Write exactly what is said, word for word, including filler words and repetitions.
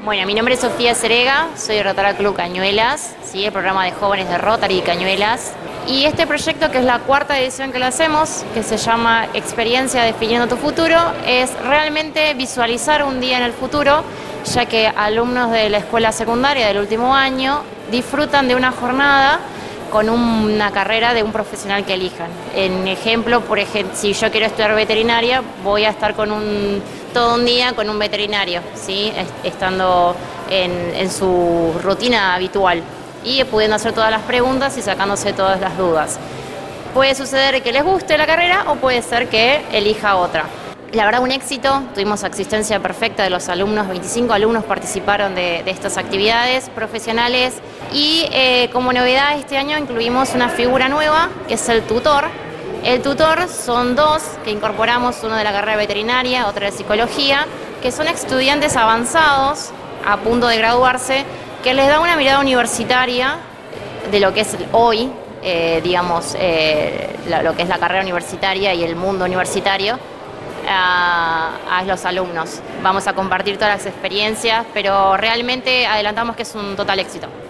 Bueno, mi nombre es Sofía Cerega, soy de Rotary Club Cañuelas, ¿sí? El programa de jóvenes de Rotary y Cañuelas. Y este proyecto, que es la cuarta edición que lo hacemos, que se llama Experiencia Definiendo tu Futuro, es realmente visualizar un día en el futuro, ya que alumnos de la escuela secundaria del último año disfrutan de una jornada con una carrera de un profesional que elijan. En ejemplo, por ejemplo, si yo quiero estudiar veterinaria, voy a estar con un, todo un día con un veterinario, ¿sí? Estando en, en su rutina habitual y pudiendo hacer todas las preguntas y sacándose todas las dudas. Puede suceder que les guste la carrera o puede ser que elija otra. La verdad, un éxito, tuvimos asistencia perfecta de los alumnos, veinticinco alumnos participaron de, de estas actividades profesionales y eh, como novedad este año incluimos una figura nueva que es el tutor. El tutor son dos que incorporamos, uno de la carrera veterinaria, otro de psicología, que son estudiantes avanzados a punto de graduarse, que les da una mirada universitaria de lo que es hoy, eh, digamos, eh, lo que es la carrera universitaria y el mundo universitario. A, a los alumnos. Vamos a compartir todas las experiencias, pero realmente adelantamos que es un total éxito.